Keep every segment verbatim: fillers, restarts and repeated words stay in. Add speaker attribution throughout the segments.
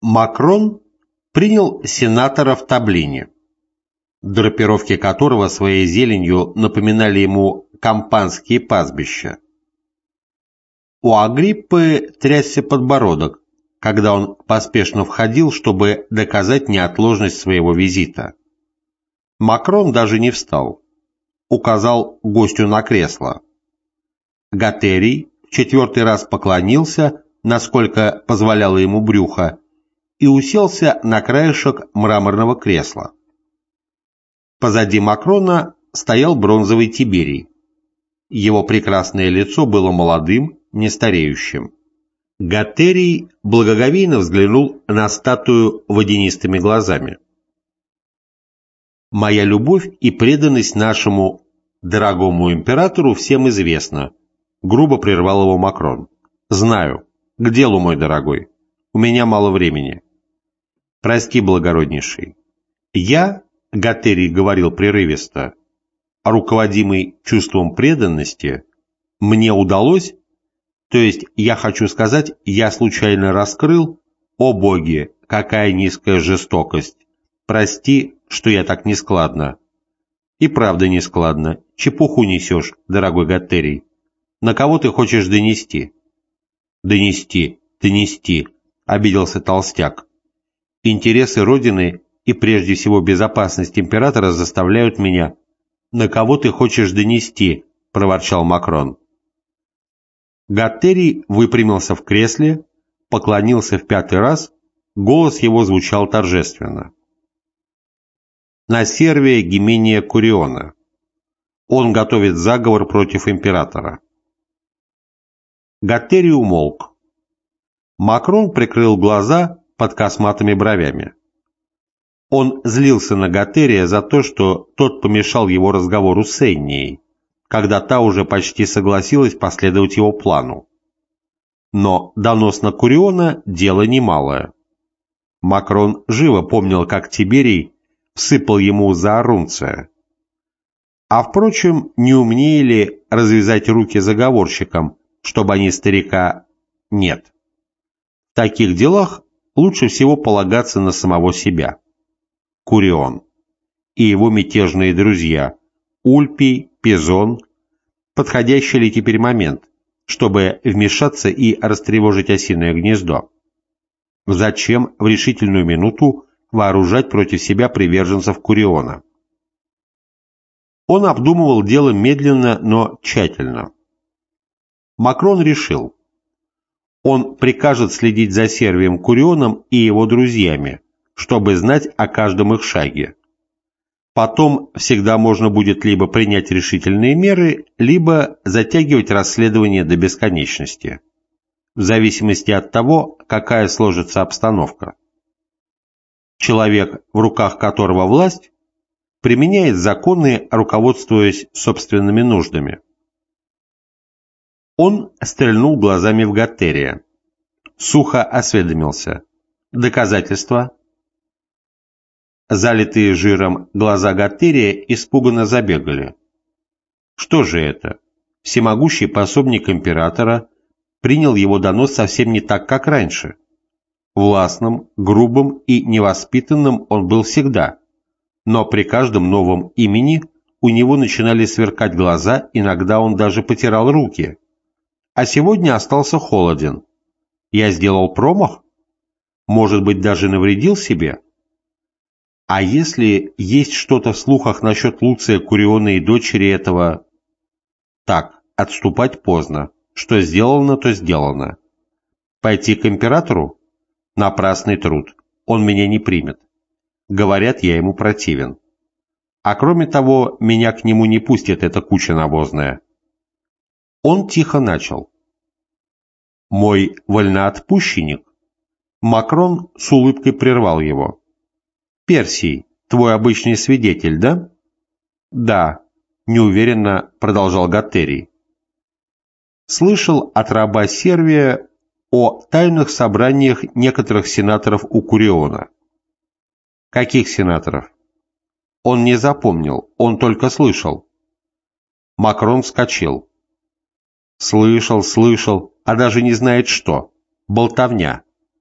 Speaker 1: Макрон принял сенатора в Таблине, драпировки которого своей зеленью напоминали ему кампанские пастбища. У Агриппы трясся подбородок, когда он поспешно входил, чтобы доказать неотложность своего визита. Макрон даже не встал, указал гостю на кресло. Гатерий в четвертый раз поклонился, насколько позволяло ему брюхо, и уселся на краешек мраморного кресла. Позади Макрона стоял бронзовый Тиберий. Его прекрасное лицо было молодым, не стареющим. Гатерий благоговейно взглянул на статую водянистыми глазами. «Моя любовь и преданность нашему дорогому императору всем известна», — грубо прервал его Макрон. «Знаю. К делу, мой дорогой. У меня мало времени. Прости, благороднейший. Я, — Гатерий говорил прерывисто, — руководимый чувством преданности, мне удалось, то есть, я хочу сказать, я случайно раскрыл, о боги, какая низкая жестокость, прости, что я так нескладно. И правда нескладно, чепуху несешь, дорогой Гатерий. На кого ты хочешь донести?» «Донести, донести», — обиделся толстяк. «Интересы Родины и прежде всего безопасность императора заставляют меня...» «На кого ты хочешь донести?» — проворчал Макрон. Гатерий выпрямился в кресле, поклонился в пятый раз, голос его звучал торжественно. «На Сервия Гимения Куриона. Он готовит заговор против императора». Гатерий умолк. Макрон прикрыл глаза под косматыми бровями. Он злился на Гатерия за то, что тот помешал его разговору с Эннией, когда та уже почти согласилась последовать его плану. Но донос на Куриона – дело немалое. Макрон живо помнил, как Тиберий всыпал ему за орунция. А впрочем, не умнее ли развязать руки заговорщикам, чтобы они старика... Нет. В таких делах лучше всего полагаться на самого себя. Курион и его мятежные друзья Ульпий, Пизон. Подходящий ли теперь момент, чтобы вмешаться и растревожить осиное гнездо? Зачем в решительную минуту вооружать против себя приверженцев Куриона? Он обдумывал дело медленно, но тщательно. Макрон решил. Он прикажет следить за Сервием Курионом и его друзьями, чтобы знать о каждом их шаге. Потом всегда можно будет либо принять решительные меры, либо затягивать расследование до бесконечности, в зависимости от того, какая сложится обстановка. Человек, в руках которого власть, применяет законы, руководствуясь собственными нуждами. Он стрельнул глазами в Гатерия. Сухо осведомился. «Доказательства?» Залитые жиром глаза Гатерия испуганно забегали. Что же это? Всемогущий пособник императора принял его донос совсем не так, как раньше. Властным, грубым и невоспитанным он был всегда, но при каждом новом имени у него начинали сверкать глаза, иногда он даже потирал руки. А сегодня остался холоден. Я сделал промах? Может быть, даже навредил себе? А если есть что-то в слухах насчет Луция Куриона и дочери этого... Так, отступать поздно. Что сделано, то сделано. Пойти к императору? Напрасный труд. Он меня не примет. Говорят, я ему противен. А кроме того, меня к нему не пустит эта куча навозная. Он тихо начал. Мой вольноотпущенник. Макрон с улыбкой прервал его. «Персий, твой обычный свидетель, да?» «Да», — неуверенно продолжал Гатерий. «Слышал от раба Сервия о тайных собраниях некоторых сенаторов у Куриона». «Каких сенаторов?» Он не запомнил, он только слышал. Макрон вскочил. «Слышал, слышал, а даже не знает что. Болтовня.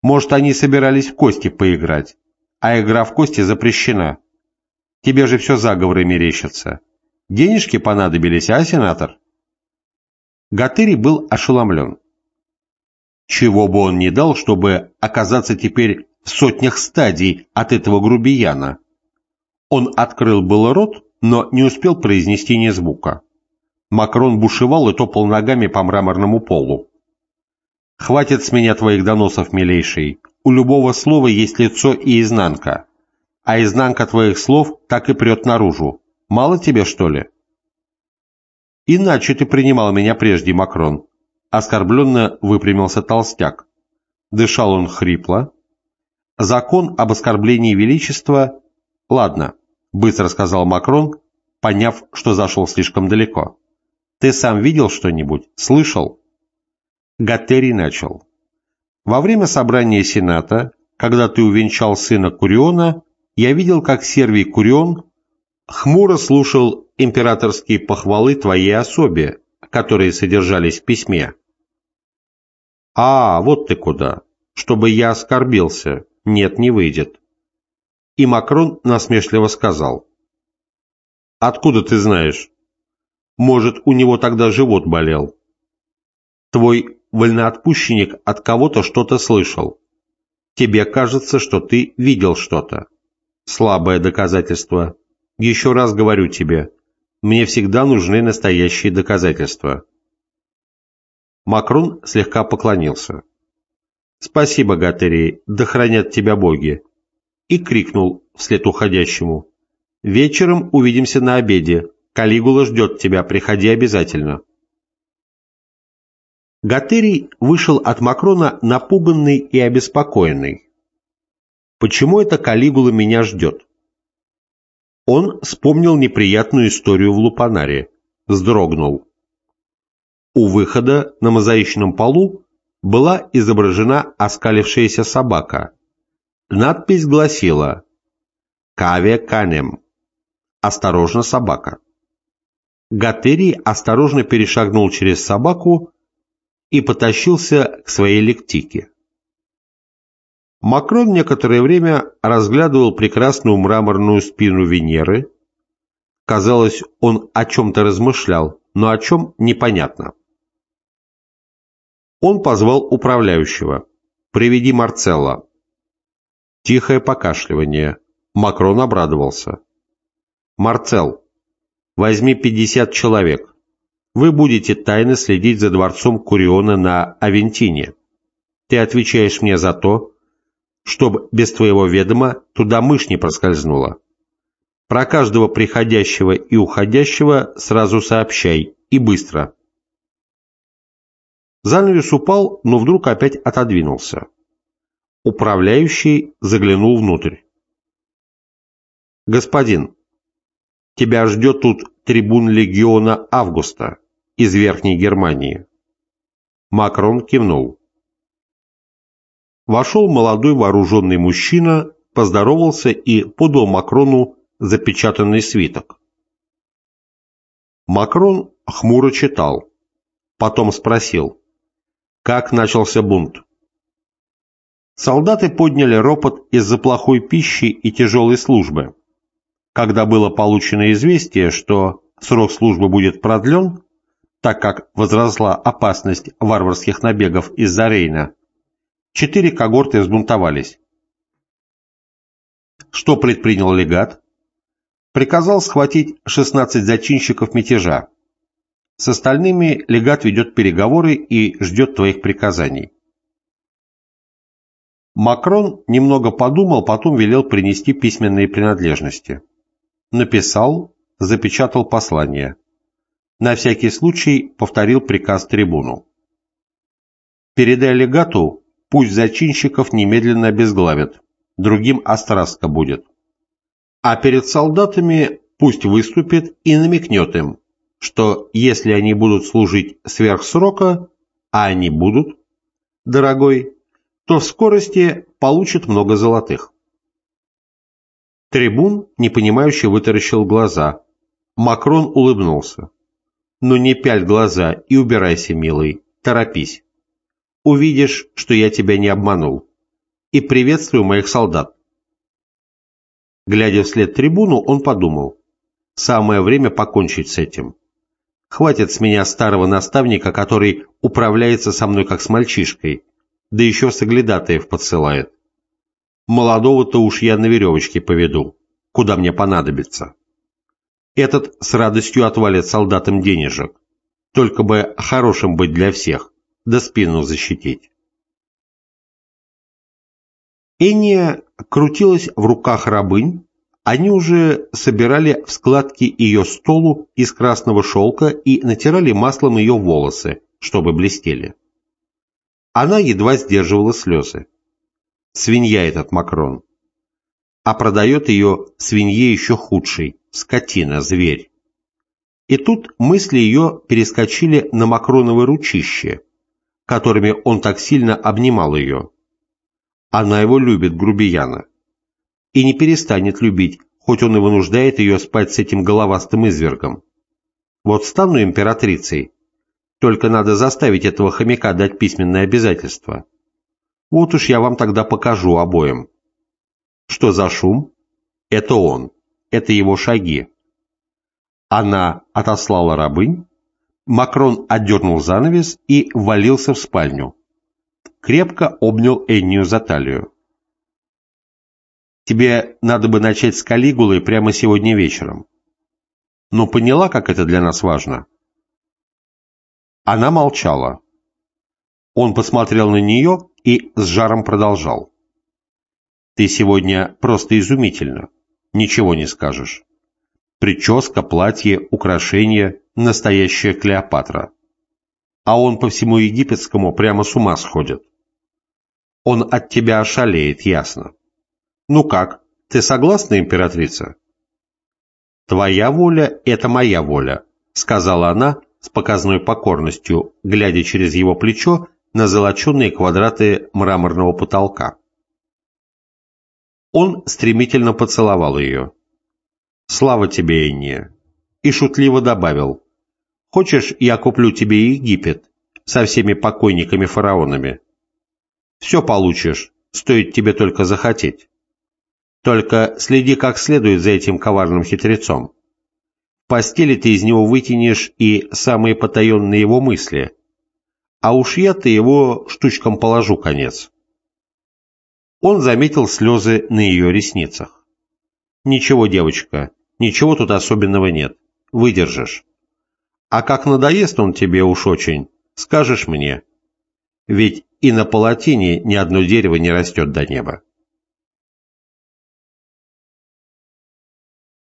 Speaker 1: Может, они собирались в кости поиграть, а игра в кости запрещена. Тебе же все заговоры мерещатся. Денежки понадобились, а, сенатор?» Гаттерий был ошеломлен. Чего бы он ни дал, чтобы оказаться теперь в сотнях стадий от этого грубияна. Он открыл было рот, но не успел произнести ни звука. Макрон бушевал и топал ногами по мраморному полу. «Хватит с меня твоих доносов, милейший. У любого слова есть лицо и изнанка. А изнанка твоих слов так и прет наружу. Мало тебе, что ли?» «Иначе ты принимал меня прежде, Макрон», — оскорбленно выпрямился толстяк. Дышал он хрипло. «Закон об оскорблении величества...» «Ладно», — быстро сказал Макрон, поняв, что зашел слишком далеко. «Ты сам видел что-нибудь? Слышал?» Гаттерий начал. «Во время собрания Сената, когда ты увенчал сына Куриона, я видел, как Сервий Курион хмуро слушал императорские похвалы твоей особе, которые содержались в письме». «А, вот ты куда! Чтобы я оскорбился. Нет, не выйдет». И Макрон насмешливо сказал. «Откуда ты знаешь? Может, у него тогда живот болел? Твой вольноотпущенник от кого-то что-то слышал. Тебе кажется, что ты видел что-то. Слабое доказательство. Еще раз говорю тебе, мне всегда нужны настоящие доказательства». Макрон слегка поклонился. «Спасибо, Гаттерий, да хранят тебя боги», и крикнул вслед уходящему. «Вечером увидимся на обеде. Калигула ждет тебя, приходи обязательно». Гаттерий вышел от Макрона напуганный и обеспокоенный. Почему это Калигула меня ждет? Он вспомнил неприятную историю в Лупанаре, вздрогнул. У выхода на мозаичном полу была изображена оскалившаяся собака. Надпись гласила «Каве канем» – «Осторожно, собака». Гаттерий осторожно перешагнул через собаку и потащился к своей лектике. Макрон некоторое время разглядывал прекрасную мраморную спину Венеры. Казалось, он о чем-то размышлял, но о чем – непонятно. Он позвал управляющего. «Приведи Марцелла». Тихое покашливание. Макрон обрадовался. «Марцелл, возьми пятьдесят человек. Вы будете тайно следить за дворцом Куриона на Авентине. Ты отвечаешь мне за то, чтобы без твоего ведома туда мышь не проскользнула. Про каждого приходящего и уходящего сразу сообщай, и быстро». Занавес упал, но вдруг опять отодвинулся. Управляющий заглянул внутрь. «Господин, тебя ждет тут трибун легиона Августа из Верхней Германии». Макрон кивнул. Вошел молодой вооруженный мужчина, поздоровался и подал Макрону запечатанный свиток. Макрон хмуро читал, потом спросил, как начался бунт. Солдаты подняли ропот из-за плохой пищи и тяжелой службы. Когда было получено известие, что срок службы будет продлен, так как возросла опасность варварских набегов из-за Рейна, четыре когорты взбунтовались. Что предпринял легат? Приказал схватить шестнадцать зачинщиков мятежа. С остальными легат ведет переговоры и ждет твоих приказаний. Макрон немного подумал, потом велел принести письменные принадлежности. Написал, запечатал послание. На всякий случай повторил приказ трибуну. «Передай легату, пусть зачинщиков немедленно обезглавят, другим острастка будет. А перед солдатами пусть выступит и намекнет им, что если они будут служить сверх срока, а они будут, дорогой, то в скорости получат много золотых». Трибун, непонимающе, вытаращил глаза. Макрон улыбнулся. «Ну не пяль глаза и убирайся, милый, торопись. Увидишь, что я тебя не обманул. и приветствую моих солдат». Глядя вслед трибуну, он подумал: самое время покончить с этим. Хватит с меня старого наставника, который управляется со мной как с мальчишкой, да еще соглядатаев подсылает. Молодого-то уж я на веревочке поведу, куда мне понадобится. Этот с радостью отвалит солдатам денежек, только бы хорошим быть для всех, да спину защитить. Энния крутилась в руках рабынь, они уже собирали в складки ее столу из красного шелка и натирали маслом ее волосы, чтобы блестели. Она едва сдерживала слезы. Свинья этот Макрон. А продает ее свинье еще худшей, скотина, зверь. И тут мысли ее перескочили на Макроновы ручище, которыми он так сильно обнимал ее. Она его любит, грубияна. И не перестанет любить, хоть он и вынуждает ее спать с этим головастым извергом. Вот стану императрицей, только надо заставить этого хомяка дать письменное обязательство. Вот уж я вам тогда покажу обоим. Что за шум? Это он, это его шаги. Она отослала рабынь, Макрон отдернул занавес и ввалился в спальню. Крепко обнял Эннию за талию. «Тебе надо бы начать с Калигулы прямо сегодня вечером. Но поняла, как это для нас важно?» Она молчала. Он посмотрел на нее и с жаром продолжал. «Ты сегодня просто изумительна, ничего не скажешь. Прическа, платье, украшения, настоящая Клеопатра. А он по всему египетскому прямо с ума сходит. Он от тебя ошалеет, ясно. Ну как, ты согласна, императрица?» «Твоя воля — это моя воля», — сказала она с показной покорностью, глядя через его плечо на золоченые квадраты мраморного потолка. Он стремительно поцеловал ее. «Слава тебе, Энния!» И шутливо добавил: «Хочешь, я куплю тебе Египет со всеми покойниками-фараонами? Все получишь, стоит тебе только захотеть. Только следи как следует за этим коварным хитрецом. В постели ты из него вытянешь и самые потаенные его мысли, а уж я-то его штучкам положу конец». Он заметил слезы на ее ресницах. «Ничего, девочка, ничего тут особенного нет. Выдержишь. А как надоест он тебе уж очень, скажешь мне. Ведь и на палатине ни одно дерево не растет до неба».